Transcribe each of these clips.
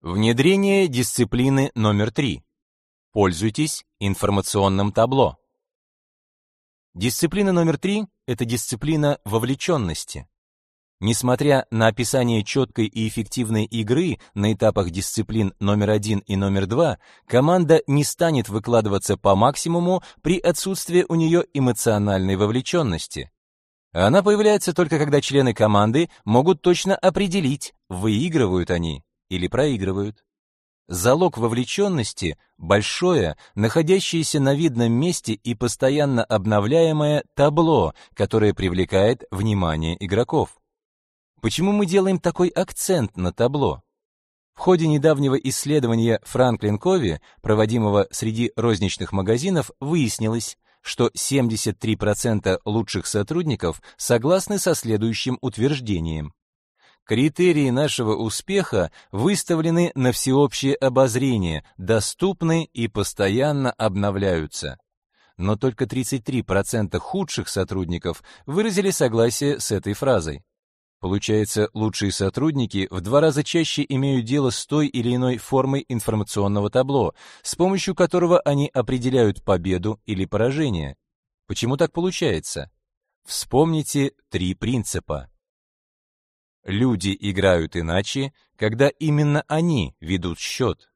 Внедрение дисциплины номер 3. Пользуйтесь информационным табло. Дисциплина номер 3 – это дисциплина вовлеченности. Несмотря на описание четкой и эффективной игры на этапах дисциплин номер 1 и номер 2, команда не станет выкладываться по максимуму при отсутствии у нее эмоциональной вовлеченности. Она появляется только когда члены команды могут точно определить, выигрывают они или проигрывают. Залог вовлеченности – большое, находящееся на видном месте и постоянно обновляемое табло, которое привлекает внимание игроков. Почему мы делаем такой акцент на табло? В ходе недавнего исследования Франклин Кови, проводимого среди розничных магазинов, выяснилось, что 73% лучших сотрудников согласны со следующим утверждением. Критерии нашего успеха выставлены на всеобщее обозрение, доступны и постоянно обновляются. Но только 33% худших сотрудников выразили согласие с этой фразой. Получается, лучшие сотрудники в 2 раза чаще имеют дело с той или иной формой информационного табло, с помощью которого они определяют победу или поражение. Почему так получается? Вспомните 3 принципа. Люди играют иначе, когда именно они ведут счет.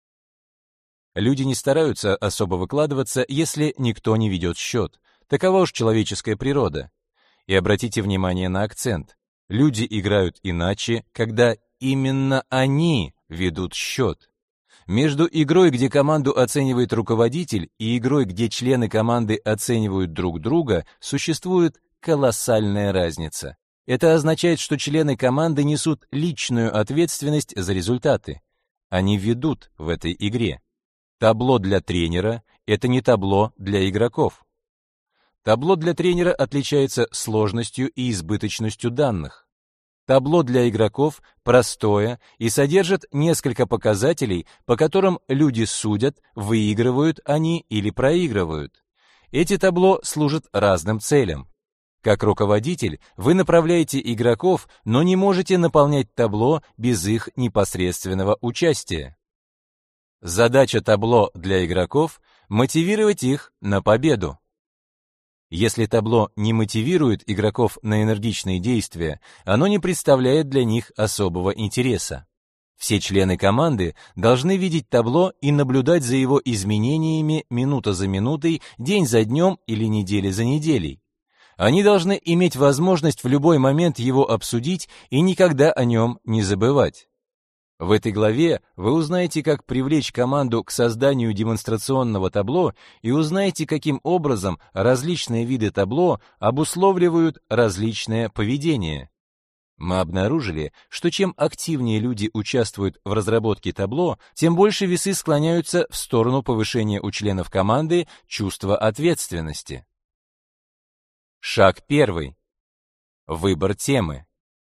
Люди не стараются особо выкладываться, если никто не ведет счет. Такова уж человеческая природа. И обратите внимание на акцент. Люди играют иначе, когда именно они ведут счет. Между игрой, где команду оценивает руководитель, и игрой, где члены команды оценивают друг друга, существует колоссальная разница. Это означает, что члены команды несут личную ответственность за результаты. Они ведут в этой игре. Табло для тренера – это не табло для игроков. Табло для тренера отличается сложностью и избыточностью данных. Табло для игроков простое и содержит несколько показателей, по которым люди судят, выигрывают они или проигрывают. Эти табло служат разным целям. Как руководитель, вы направляете игроков, но не можете наполнять табло без их непосредственного участия. Задача табло для игроков – мотивировать их на победу. Если табло не мотивирует игроков на энергичные действия, оно не представляет для них особого интереса. Все члены команды должны видеть табло и наблюдать за его изменениями минута за минутой, день за днем или неделя за неделей. Они должны иметь возможность в любой момент его обсудить и никогда о нем не забывать. В этой главе вы узнаете, как привлечь команду к созданию демонстрационного табло и узнаете, каким образом различные виды табло обусловливают различное поведение. Мы обнаружили, что чем активнее люди участвуют в разработке табло, тем больше весы склоняются в сторону повышения у членов команды чувства ответственности. Шаг 1. Выбор темы.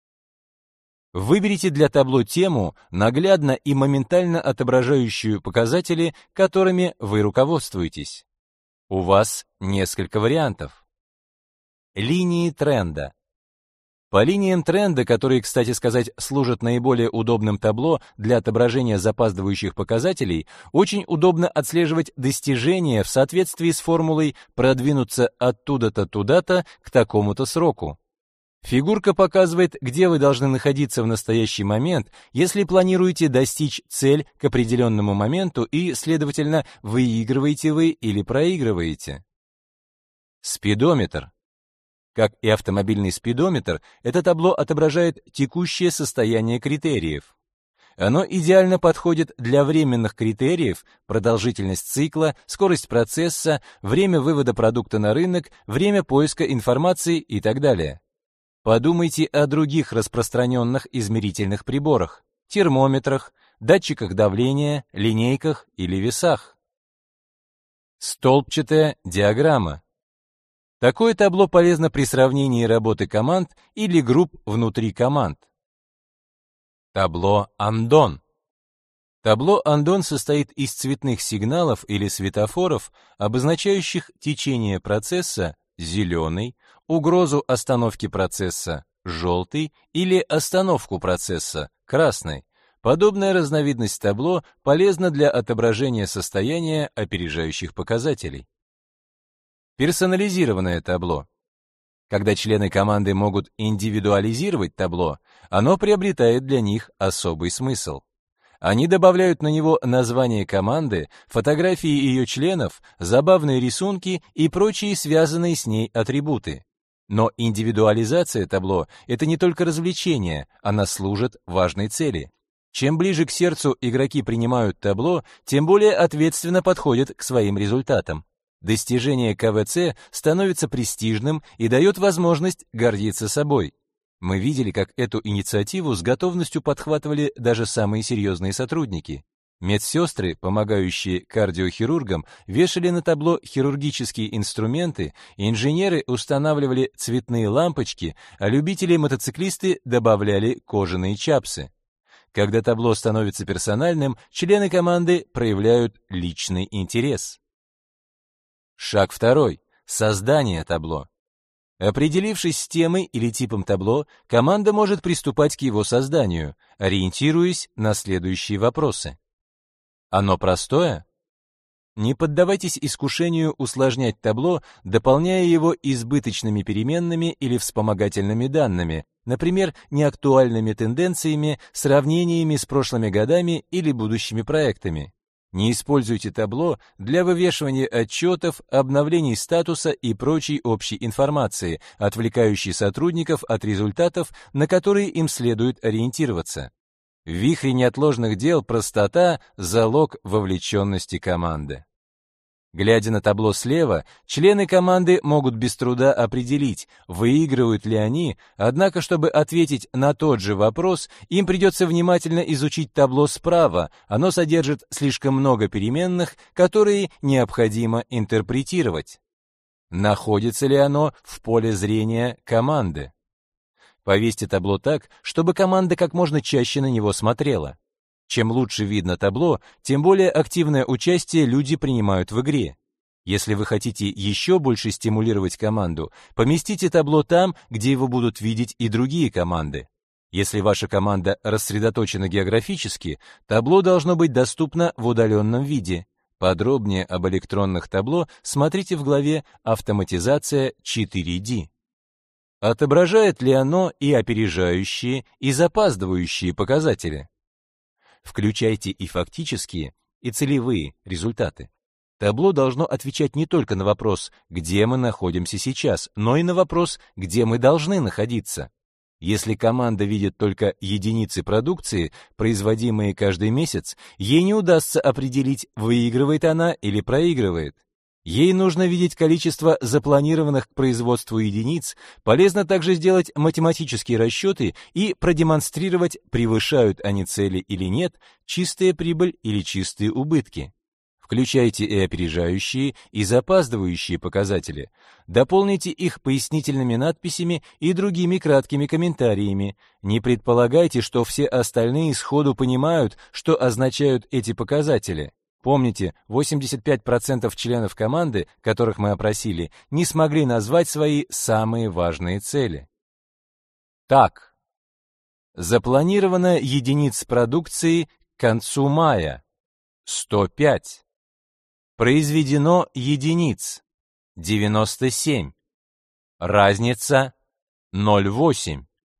Выберите для табло тему, наглядно и моментально отображающую показатели, которыми вы руководствуетесь. У вас несколько вариантов. Линии тренда. По линиям тренда, которые, кстати сказать, служат наиболее удобным табло для отображения запаздывающих показателей, очень удобно отслеживать достижения в соответствии с формулой «продвинуться оттуда-то туда-то к такому-то сроку». Фигурка показывает, где вы должны находиться в настоящий момент, если планируете достичь цель к определенному моменту и, следовательно, выигрываете вы или проигрываете. Спидометр. Как и автомобильный спидометр, это табло отображает текущее состояние критериев. Оно идеально подходит для временных критериев: продолжительность цикла, скорость процесса, время вывода продукта на рынок, время поиска информации и так далее. Подумайте о других распространенных измерительных приборах: термометрах, датчиках давления, линейках или весах. Столбчатая диаграмма. Такое табло полезно при сравнении работы команд или групп внутри команд. Табло Андон. Табло Андон состоит из цветных сигналов или светофоров, обозначающих течение процесса зеленый, угрозу остановки процесса желтый или остановку процесса красный. Подобная разновидность табло полезна для отображения состояния опережающих показателей. Персонализированное табло. Когда члены команды могут индивидуализировать табло, оно приобретает для них особый смысл. Они добавляют на него название команды, фотографии ее членов, забавные рисунки и прочие связанные с ней атрибуты. Но индивидуализация табло — это не только развлечение, она служит важной цели. Чем ближе к сердцу игроки принимают табло, тем более ответственно подходят к своим результатам. Достижение КВЦ становится престижным и дает возможность гордиться собой. Мы видели, как эту инициативу с готовностью подхватывали даже самые серьезные сотрудники. Медсестры, помогающие кардиохирургам, вешали на табло хирургические инструменты, инженеры устанавливали цветные лампочки, а любители-мотоциклисты добавляли кожаные чапсы. Когда табло становится персональным, члены команды проявляют личный интерес. Шаг второй. Создание табло. Определившись с темой или типом табло, команда может приступать к его созданию, ориентируясь на следующие вопросы. Оно простое? Не поддавайтесь искушению усложнять табло, дополняя его избыточными переменными или вспомогательными данными, например, неактуальными тенденциями, сравнениями с прошлыми годами или будущими проектами. Не используйте табло для вывешивания отчетов, обновлений статуса и прочей общей информации, отвлекающей сотрудников от результатов, на которые им следует ориентироваться. В вихре неотложных дел простота – залог вовлеченности команды. Глядя на табло слева, члены команды могут без труда определить, выигрывают ли они, однако, чтобы ответить на тот же вопрос, им придется внимательно изучить табло справа, оно содержит слишком много переменных, которые необходимо интерпретировать. Находится ли оно в поле зрения команды? Повесьте табло так, чтобы команда как можно чаще на него смотрела. Чем лучше видно табло, тем более активное участие люди принимают в игре. Если вы хотите еще больше стимулировать команду, поместите табло там, где его будут видеть и другие команды. Если ваша команда рассредоточена географически, табло должно быть доступно в удаленном виде. Подробнее об электронных табло смотрите в главе «Автоматизация 4D». Отображает ли оно и опережающие, и запаздывающие показатели? Включайте и фактические, и целевые результаты. Табло должно отвечать не только на вопрос, где мы находимся сейчас, но и на вопрос, где мы должны находиться. Если команда видит только единицы продукции, производимые каждый месяц, ей не удастся определить, выигрывает она или проигрывает. Ей нужно видеть количество запланированных к производству единиц, полезно также сделать математические расчеты и продемонстрировать, превышают они цели или нет, чистая прибыль или чистые убытки. Включайте и опережающие, и запаздывающие показатели. Дополните их пояснительными надписями и другими краткими комментариями. Не предполагайте, что все остальные сходу понимают, что означают эти показатели. Помните, 85% членов команды, которых мы опросили, не смогли назвать свои самые важные цели. Так, запланировано единиц продукции к концу мая 105. Произведено единиц 97. Разница 0,8.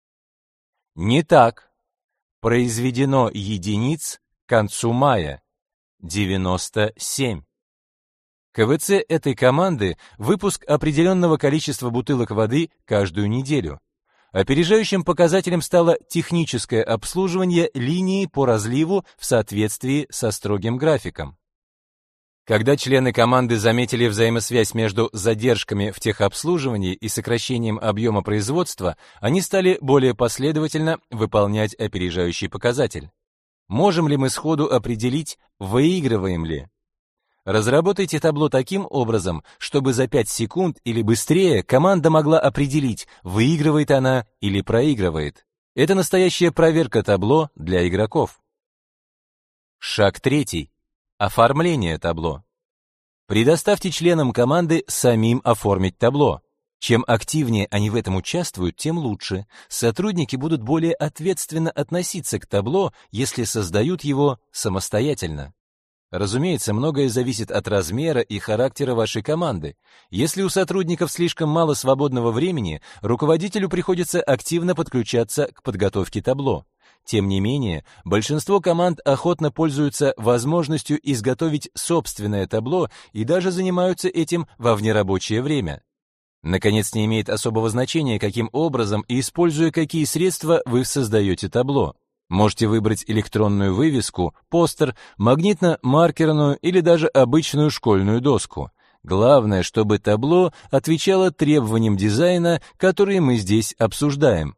Не так. Произведено единиц к концу мая 97. КВЦ этой команды – выпуск определенного количества бутылок воды каждую неделю. Опережающим показателем стало техническое обслуживание линии по разливу в соответствии со строгим графиком. Когда члены команды заметили взаимосвязь между задержками в техобслуживании и сокращением объема производства, они стали более последовательно выполнять опережающий показатель. Можем ли мы сходу определить, выигрываем ли? Разработайте табло таким образом, чтобы за 5 секунд или быстрее команда могла определить, выигрывает она или проигрывает. Это настоящая проверка табло для игроков. Шаг 3. Оформление табло. Предоставьте членам команды самим оформить табло. Чем активнее они в этом участвуют, тем лучше. Сотрудники будут более ответственно относиться к табло, если создают его самостоятельно. Разумеется, многое зависит от размера и характера вашей команды. Если у сотрудников слишком мало свободного времени, руководителю приходится активно подключаться к подготовке табло. Тем не менее, большинство команд охотно пользуются возможностью изготовить собственное табло и даже занимаются этим во внерабочее время. Наконец, не имеет особого значения, каким образом и используя какие средства вы создаете табло. Можете выбрать электронную вывеску, постер, магнитно-маркерную или даже обычную школьную доску. Главное, чтобы табло отвечало требованиям дизайна, которые мы здесь обсуждаем.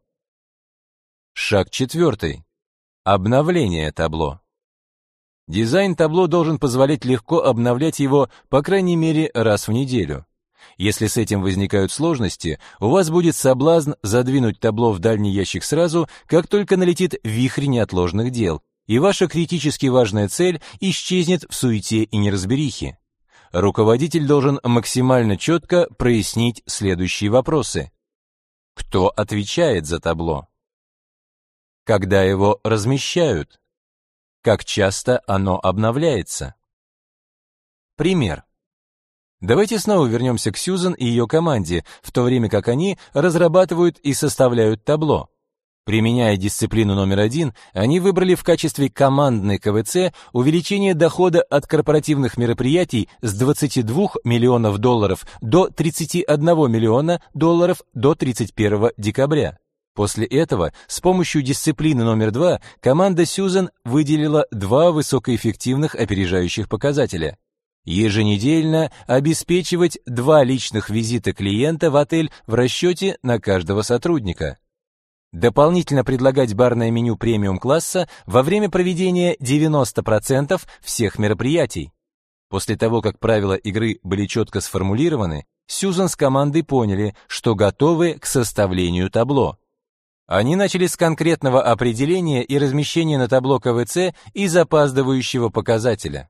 Шаг 4. Обновление табло. Дизайн табло должен позволять легко обновлять его, по крайней мере, раз в неделю. Если с этим возникают сложности, у вас будет соблазн задвинуть табло в дальний ящик сразу, как только налетит вихрь неотложных дел, и ваша критически важная цель исчезнет в суете и неразберихе. Руководитель должен максимально четко прояснить следующие вопросы. Кто отвечает за табло? Когда его размещают? Как часто оно обновляется? Пример. Давайте снова вернемся к Сьюзан и ее команде, в то время как они разрабатывают и составляют табло. Применяя дисциплину номер 1, они выбрали в качестве командной КВЦ увеличение дохода от корпоративных мероприятий с 22 миллионов долларов до 31 миллиона долларов до 31 декабря. После этого с помощью дисциплины номер 2 команда Сьюзан выделила два высокоэффективных опережающих показателя. Еженедельно обеспечивать 2 личных визита клиента в отель в расчете на каждого сотрудника. Дополнительно предлагать барное меню премиум-класса во время проведения 90% всех мероприятий. После того, как правила игры были четко сформулированы, Сьюзан с командой поняли, что готовы к составлению табло. Они начали с конкретного определения и размещения на табло КВЦ и запаздывающего показателя.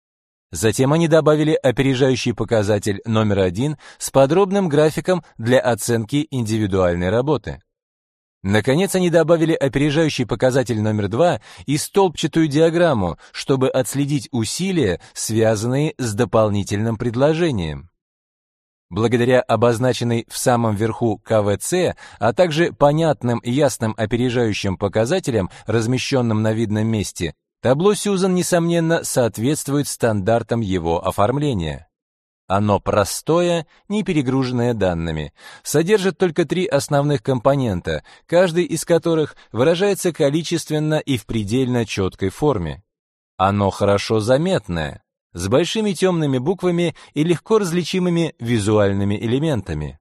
Затем они добавили опережающий показатель номер 1 с подробным графиком для оценки индивидуальной работы. Наконец, они добавили опережающий показатель номер 2 и столбчатую диаграмму, чтобы отследить усилия, связанные с дополнительным предложением. Благодаря обозначенной в самом верху КВЦ, а также понятным и ясным опережающим показателям, размещенным на видном месте, табло Сьюзан, несомненно, соответствует стандартам его оформления. Оно простое, не перегруженное данными, содержит только 3 основных компонента, каждый из которых выражается количественно и в предельно четкой форме. Оно хорошо заметное, с большими темными буквами и легко различимыми визуальными элементами.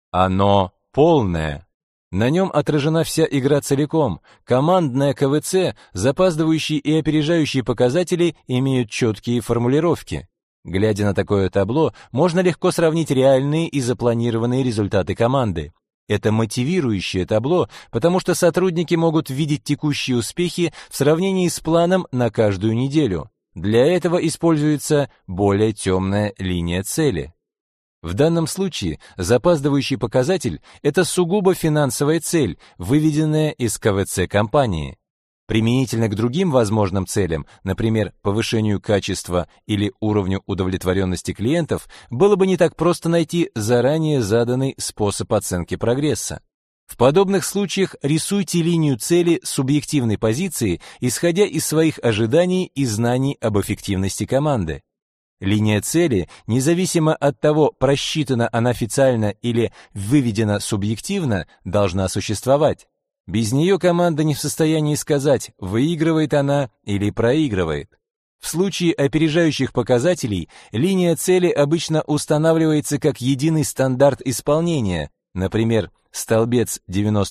Оно полное. На нем отражена вся игра целиком. Командная КВЦ, запаздывающие и опережающие показатели имеют четкие формулировки. Глядя на такое табло, можно легко сравнить реальные и запланированные результаты команды. Это мотивирующее табло, потому что сотрудники могут видеть текущие успехи в сравнении с планом на каждую неделю. Для этого используется более темная линия цели. В данном случае запаздывающий показатель – это сугубо финансовая цель, выведенная из КВЦ компании. Применительно к другим возможным целям, например, повышению качества или уровню удовлетворенности клиентов, было бы не так просто найти заранее заданный способ оценки прогресса. В подобных случаях рисуйте линию цели субъективной позиции, исходя из своих ожиданий и знаний об эффективности команды. Линия цели, независимо от того, просчитана она официально или выведена субъективно, должна существовать. Без нее команда не в состоянии сказать, выигрывает она или проигрывает. В случае опережающих показателей линия цели обычно устанавливается как единый стандарт исполнения, например, столбец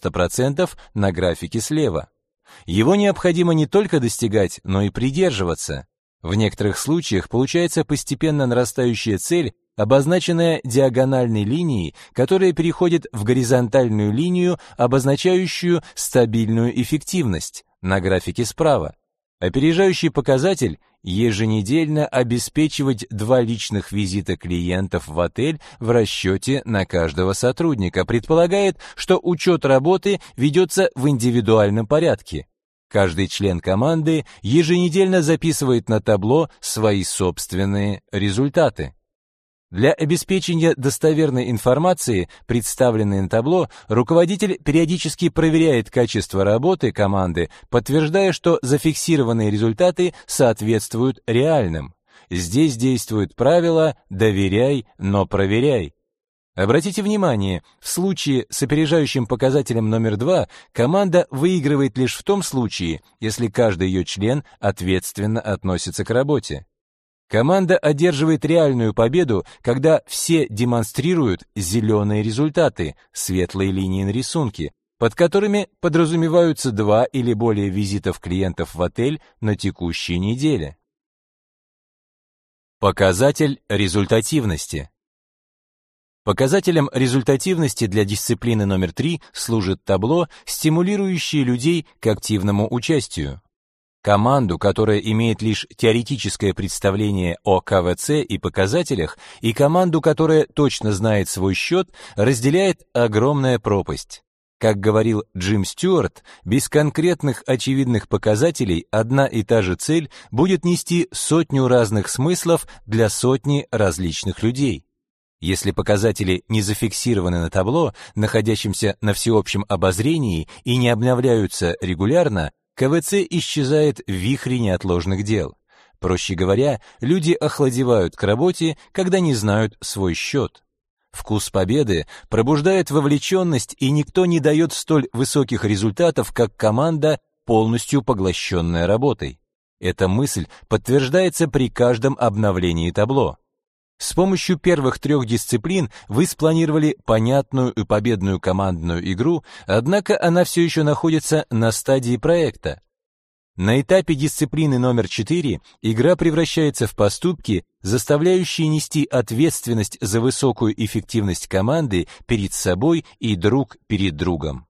90% на графике слева. Его необходимо не только достигать, но и придерживаться. В некоторых случаях получается постепенно нарастающая цель, обозначенная диагональной линией, которая переходит в горизонтальную линию, обозначающую стабильную эффективность на графике справа. Опережающий показатель — еженедельно обеспечивать 2 личных визита клиентов в отель в расчете на каждого сотрудника, предполагает, что учет работы ведется в индивидуальном порядке. Каждый член команды еженедельно записывает на табло свои собственные результаты. Для обеспечения достоверной информации, представленной на табло, руководитель периодически проверяет качество работы команды, подтверждая, что зафиксированные результаты соответствуют реальным. Здесь действует правило «доверяй, но проверяй». Обратите внимание, в случае с опережающим показателем номер 2 команда выигрывает лишь в том случае, если каждый ее член ответственно относится к работе. Команда одерживает реальную победу, когда все демонстрируют зеленые результаты, светлые линии на рисунке, под которыми подразумеваются 2 или более визитов клиентов в отель на текущей неделе. Показатель результативности. Показателем результативности для дисциплины номер 3 служит табло, стимулирующее людей к активному участию. Команду, которая имеет лишь теоретическое представление о КВЦ и показателях, и команду, которая точно знает свой счет, разделяет огромная пропасть. Как говорил Джим Стюарт, без конкретных очевидных показателей одна и та же цель будет нести сотню разных смыслов для сотни различных людей. Если показатели не зафиксированы на табло, находящемся на всеобщем обозрении, и не обновляются регулярно, КВЦ исчезает в вихре неотложных дел. Проще говоря, люди охладевают к работе, когда не знают свой счет. Вкус победы пробуждает вовлеченность, и никто не дает столь высоких результатов, как команда, полностью поглощенная работой. Эта мысль подтверждается при каждом обновлении табло. С помощью первых 3 дисциплин вы спланировали понятную и победную командную игру, однако она все еще находится на стадии проекта. На этапе дисциплины номер 4 игра превращается в поступки, заставляющие нести ответственность за высокую эффективность команды перед собой и друг перед другом.